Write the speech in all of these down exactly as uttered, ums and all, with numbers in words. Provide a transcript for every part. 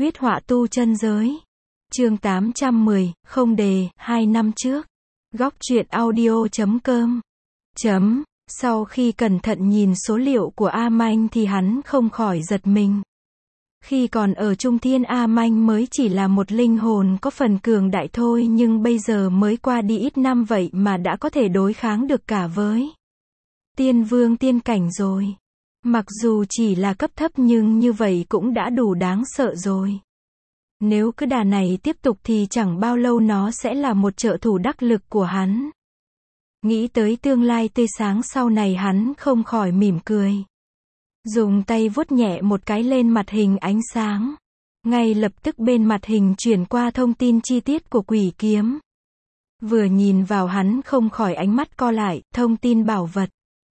Huyết họa tu chân giới. Chương tám trăm mười, không đề, hai năm trước. Góc truyện audio chấm com. Chấm. Sau khi cẩn thận nhìn số liệu của A Manh thì hắn không khỏi giật mình. Khi còn ở Trung Thiên, A Manh mới chỉ là một linh hồn có phần cường đại thôi, nhưng bây giờ mới qua đi ít năm vậy mà đã có thể đối kháng được cả với tiên vương tiên cảnh rồi. Mặc dù chỉ là cấp thấp nhưng như vậy cũng đã đủ đáng sợ rồi. Nếu cứ đà này tiếp tục thì chẳng bao lâu nó sẽ là một trợ thủ đắc lực của hắn. Nghĩ tới tương lai tươi sáng sau này, hắn không khỏi mỉm cười. Dùng tay vuốt nhẹ một cái lên mặt hình ánh sáng. Ngay lập tức bên mặt hình chuyển qua thông tin chi tiết của quỷ kiếm. Vừa nhìn vào hắn không khỏi ánh mắt co lại, thông tin bảo vật.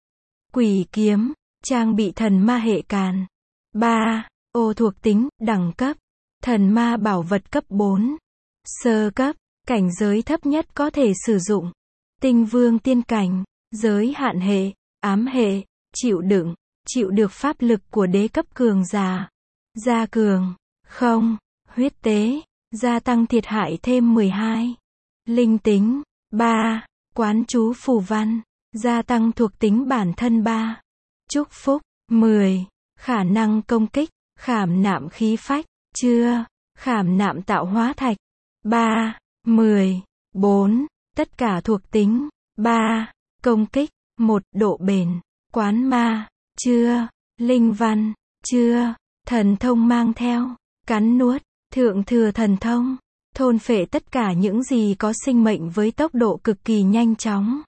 Quỷ kiếm, trang bị thần ma hệ càn. ba. Ô thuộc tính, đẳng cấp. Thần ma bảo vật cấp bốn. Sơ cấp, cảnh giới thấp nhất có thể sử dụng. Tinh vương tiên cảnh, giới hạn hệ, ám hệ, chịu đựng, chịu được pháp lực của đế cấp cường giả. Gia cường, không, huyết tế, gia tăng thiệt hại thêm mười hai. Linh tính, ba. Quán chú phù văn, gia tăng thuộc tính bản thân ba. Chúc phúc, mười. Khả năng công kích, khảm nạm khí phách, chưa, khảm nạm tạo hóa thạch, ba. mười. bốn. Tất cả thuộc tính, ba. Công kích, một. Độ bền, quán ma, chưa, linh văn, chưa, thần thông mang theo, cắn nuốt, thượng thừa thần thông, thôn phệ tất cả những gì có sinh mệnh với tốc độ cực kỳ nhanh chóng.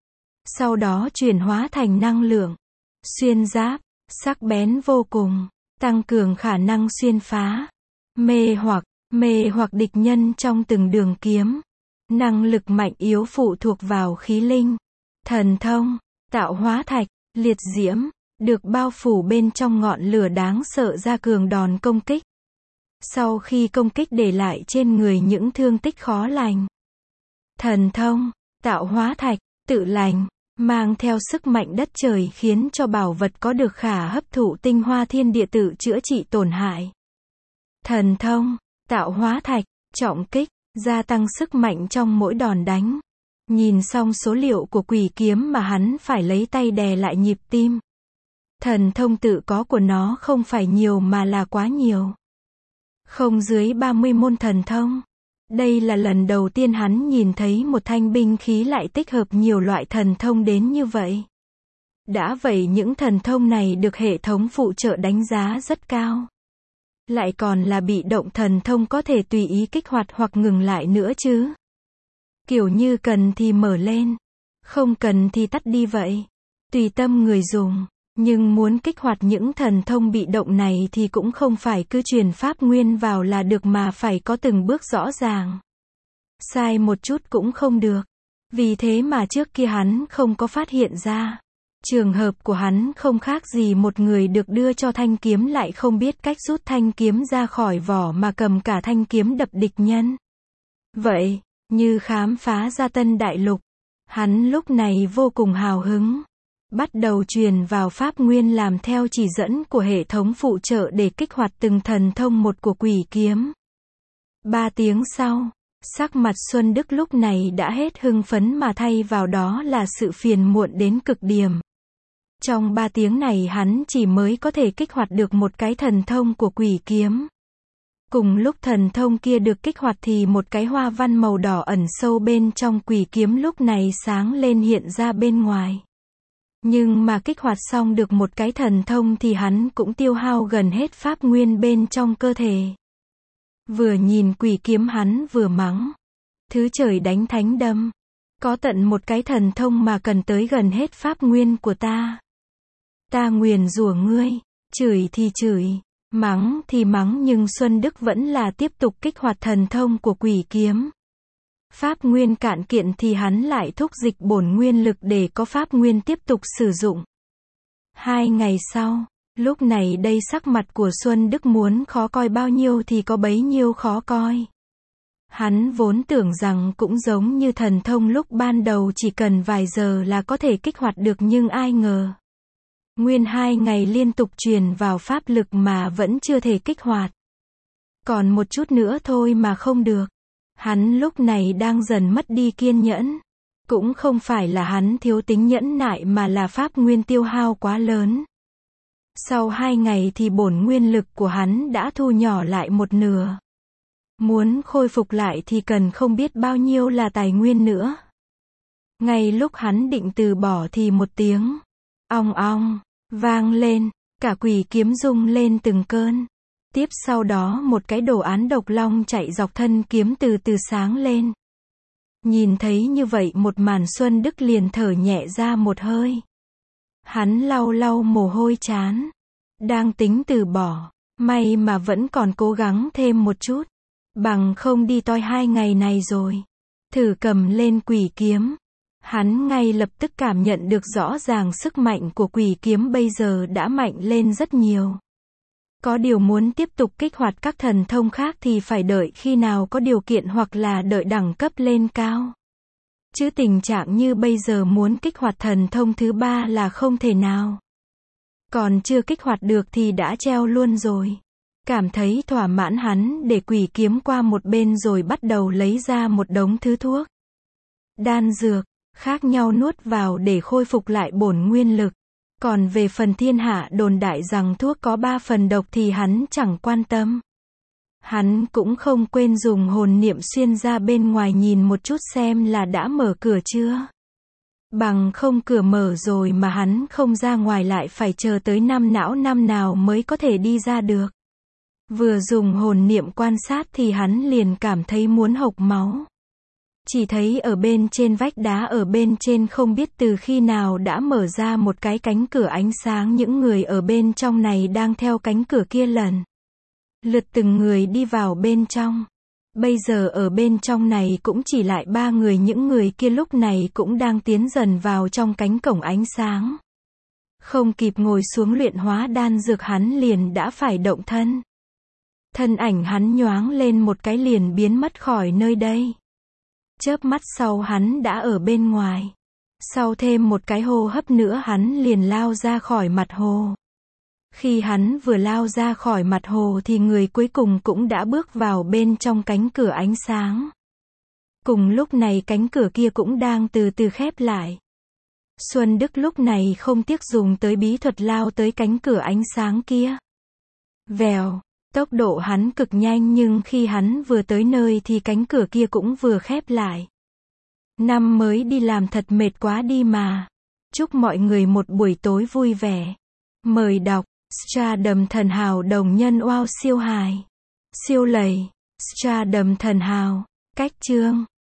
Sau đó chuyển hóa thành năng lượng, xuyên giáp, sắc bén vô cùng, tăng cường khả năng xuyên phá, mê hoặc, mê hoặc địch nhân trong từng đường kiếm. Năng lực mạnh yếu phụ thuộc vào khí linh. Thần thông, tạo hóa thạch, liệt diễm, được bao phủ bên trong ngọn lửa đáng sợ, gia cường đòn công kích. Sau khi công kích để lại trên người những thương tích khó lành. Thần thông, tạo hóa thạch, tự lành, mang theo sức mạnh đất trời khiến cho bảo vật có được khả hấp thụ tinh hoa thiên địa tự chữa trị tổn hại. Thần thông, tạo hóa thạch, trọng kích, gia tăng sức mạnh trong mỗi đòn đánh. Nhìn xong số liệu của quỷ kiếm mà hắn phải lấy tay đè lại nhịp tim. Thần thông tự có của nó không phải nhiều mà là quá nhiều. Không dưới ba mươi môn thần thông. Đây là lần đầu tiên hắn nhìn thấy một thanh binh khí lại tích hợp nhiều loại thần thông đến như vậy. Đã vậy những thần thông này được hệ thống phụ trợ đánh giá rất cao. Lại còn là bị động thần thông, có thể tùy ý kích hoạt hoặc ngừng lại nữa chứ. Kiểu như cần thì mở lên, không cần thì tắt đi vậy. Tùy tâm người dùng. Nhưng muốn kích hoạt những thần thông bị động này thì cũng không phải cứ truyền pháp nguyên vào là được mà phải có từng bước rõ ràng. Sai một chút cũng không được. Vì thế mà trước kia hắn không có phát hiện ra. Trường hợp của hắn không khác gì một người được đưa cho thanh kiếm lại không biết cách rút thanh kiếm ra khỏi vỏ mà cầm cả thanh kiếm đập địch nhân. Vậy, như khám phá ra tân đại lục. Hắn lúc này vô cùng hào hứng. Bắt đầu truyền vào pháp nguyên làm theo chỉ dẫn của hệ thống phụ trợ để kích hoạt từng thần thông một của quỷ kiếm. Ba tiếng sau, sắc mặt Xuân Đức lúc này đã hết hưng phấn mà thay vào đó là sự phiền muộn đến cực điểm. Trong ba tiếng này hắn chỉ mới có thể kích hoạt được một cái thần thông của quỷ kiếm. Cùng lúc thần thông kia được kích hoạt thì một cái hoa văn màu đỏ ẩn sâu bên trong quỷ kiếm lúc này sáng lên hiện ra bên ngoài. Nhưng mà kích hoạt xong được một cái thần thông thì hắn cũng tiêu hao gần hết pháp nguyên bên trong cơ thể. Vừa nhìn quỷ kiếm hắn vừa mắng. Thứ trời đánh thánh đâm. Có tận một cái thần thông mà cần tới gần hết pháp nguyên của ta. Ta nguyền rủa ngươi. Chửi thì chửi. Mắng thì mắng nhưng Xuân Đức vẫn là tiếp tục kích hoạt thần thông của quỷ kiếm. Pháp nguyên cạn kiện thì hắn lại thúc dịch bổn nguyên lực để có pháp nguyên tiếp tục sử dụng. Hai ngày sau, lúc này đây sắc mặt của Xuân Đức muốn khó coi bao nhiêu thì có bấy nhiêu khó coi. Hắn vốn tưởng rằng cũng giống như thần thông lúc ban đầu chỉ cần vài giờ là có thể kích hoạt được, nhưng ai ngờ. Nguyên hai ngày liên tục truyền vào pháp lực mà vẫn chưa thể kích hoạt. Còn một chút nữa thôi mà không được. Hắn lúc này đang dần mất đi kiên nhẫn. Cũng không phải là hắn thiếu tính nhẫn nại mà là pháp nguyên tiêu hao quá lớn. Sau hai ngày thì bổn nguyên lực của hắn đã thu nhỏ lại một nửa. Muốn khôi phục lại thì cần không biết bao nhiêu là tài nguyên nữa. Ngay lúc hắn định từ bỏ thì một tiếng ong ong vang lên, cả quỷ kiếm rung lên từng cơn. Tiếp sau đó một cái đồ án độc long chạy dọc thân kiếm từ từ sáng lên. Nhìn thấy như vậy một màn, Xuân Đức liền thở nhẹ ra một hơi. Hắn lau lau mồ hôi trán. Đang tính từ bỏ, may mà vẫn còn cố gắng thêm một chút. Bằng không đi toi hai ngày này rồi. Thử cầm lên quỷ kiếm. Hắn ngay lập tức cảm nhận được rõ ràng sức mạnh của quỷ kiếm bây giờ đã mạnh lên rất nhiều. Có điều muốn tiếp tục kích hoạt các thần thông khác thì phải đợi khi nào có điều kiện hoặc là đợi đẳng cấp lên cao. Chứ tình trạng như bây giờ muốn kích hoạt thần thông thứ ba là không thể nào. Còn chưa kích hoạt được thì đã treo luôn rồi. Cảm thấy thỏa mãn, hắn để quỷ kiếm qua một bên rồi bắt đầu lấy ra một đống thứ thuốc. Đan dược, khác nhau nuốt vào để khôi phục lại bổn nguyên lực. Còn về phần thiên hạ đồn đại rằng thuốc có ba phần độc thì hắn chẳng quan tâm. Hắn cũng không quên dùng hồn niệm xuyên ra bên ngoài nhìn một chút xem là đã mở cửa chưa. Bằng không cửa mở rồi mà hắn không ra ngoài lại phải chờ tới năm não năm nào mới có thể đi ra được. Vừa dùng hồn niệm quan sát thì hắn liền cảm thấy muốn hộc máu. Chỉ thấy ở bên trên vách đá ở bên trên không biết từ khi nào đã mở ra một cái cánh cửa ánh sáng, những người ở bên trong này đang theo cánh cửa kia lần lượt từng người đi vào bên trong. Bây giờ ở bên trong này cũng chỉ lại ba người, những người kia lúc này cũng đang tiến dần vào trong cánh cổng ánh sáng. Không kịp ngồi xuống luyện hóa đan dược hắn liền đã phải động thân. Thân ảnh hắn nhoáng lên một cái liền biến mất khỏi nơi đây. Chớp mắt sau hắn đã ở bên ngoài. Sau thêm một cái hô hấp nữa hắn liền lao ra khỏi mặt hồ. Khi hắn vừa lao ra khỏi mặt hồ thì người cuối cùng cũng đã bước vào bên trong cánh cửa ánh sáng. Cùng lúc này cánh cửa kia cũng đang từ từ khép lại. Xuân Đức lúc này không tiếc dùng tới bí thuật lao tới cánh cửa ánh sáng kia. Vèo, tốc độ hắn cực nhanh nhưng khi hắn vừa tới nơi thì cánh cửa kia cũng vừa khép lại. Năm mới đi làm thật mệt quá đi mà. Chúc mọi người một buổi tối vui vẻ. Mời đọc Stardom Thần Hào đồng nhân wow siêu hài. Siêu lầy. Stardom Thần Hào. Cách chương